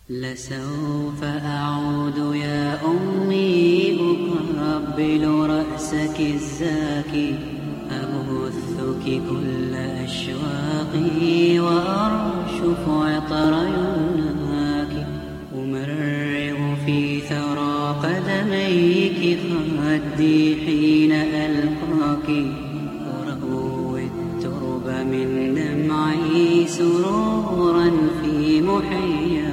لسوف أعود يا أمي أقبل رأسك الزاكي، أبثك كل أشواقي وأرشف عطر يمناك، أمرغ في ثرى قدميك خدي حين ألقاك، أروي الترب من دمعي سرورا في محياك.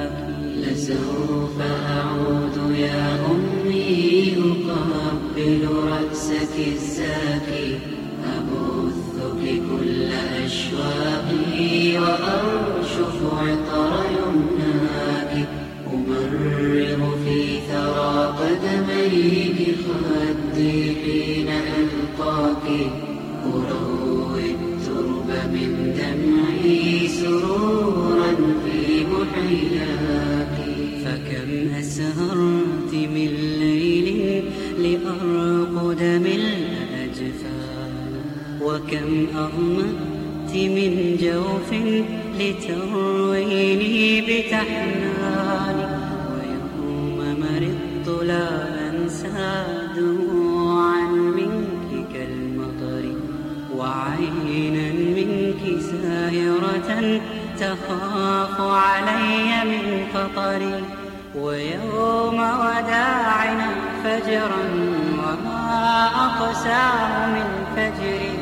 لسوف أعود يا أمي أقبل رأسك الزاكي، أبثك كل أشواقي وأرشف عطر يمناك، أمرغ في ثرى قدميك خدي حين ألقاك، أروي الترب من دمعي سرورا في محياك. فكم أسهرت من ليل لأرقد من الأجفان، وكم أغمأت من جوف لترويني بتحنان، ويوم مرضت لا أنسى دموعا منك كالمطر، وعينا منك ساهرة تخاف علي من خطري، ويوم وداعنا فجرا وما أقساه من فجري،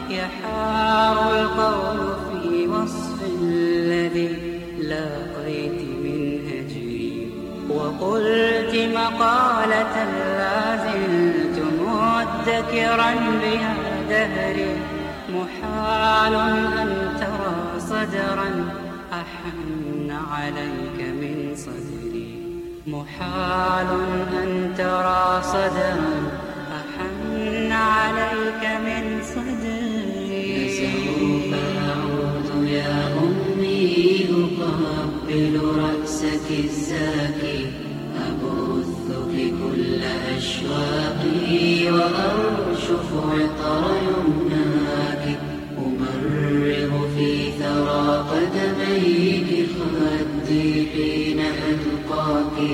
يحار القول في وصف الذي لاقيت من هجري، وقلت مقالة لا زلت مدكرا بها دهري، محال أن ترى صدرا أحن عليك من صدري، محال أن ترى صدرا أحن عليك من صدري. لسوف أعود يا أمي أقبل رأسك الزاكي، أبثك كل أشواقي وأرشف عطر يمناك، أمرغ في ثرى قدميك خدي حين ألقاك،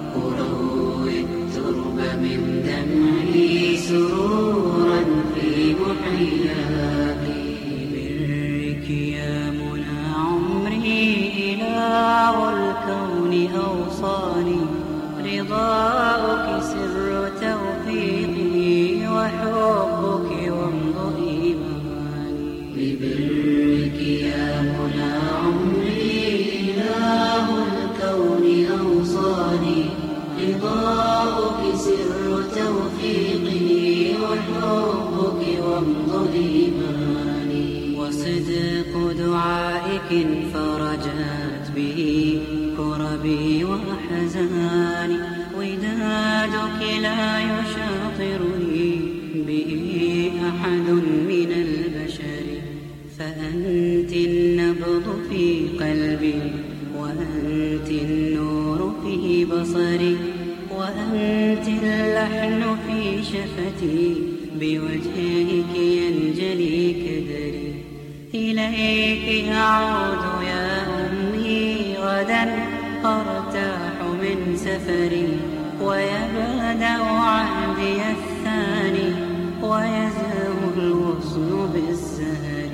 أروي الترب من دمعي سرورا في محياك. برك يا منى عمري إله الكون أوصاني، رضاؤك سر توفيقي وحبك وامض إيماني. ببرك يا منى عمري إله الكون أوصاني، رضاؤك سر توفيقي وحبك وامض إيماني. وصدق دعائك فرجت به كربي وأحزاني، ودادك لا يشاطرني به أحد من البشر، فأنت النبض في قلبي، وأنت النور في بصري، وأنت اللحن في شفتي، بوجهك ينجلي كدري. إليك أعود يا أمي غدا أرتاح من سفري، ويبدأ عهدي الثاني ويزهو الغصن بالسهر.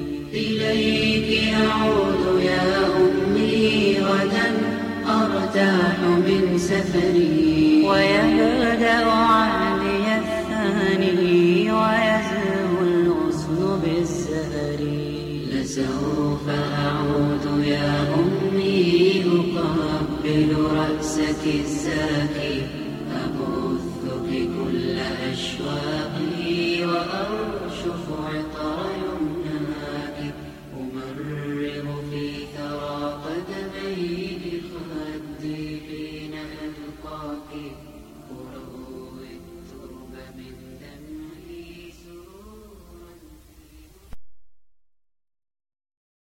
إليك أعود يا أمي غدا أرتاح من سفري، ويبدأ عهدي الثاني ويزهو الغصن بالسهر. لسوف أعود يا أمي أقبل رأسك الزاكي،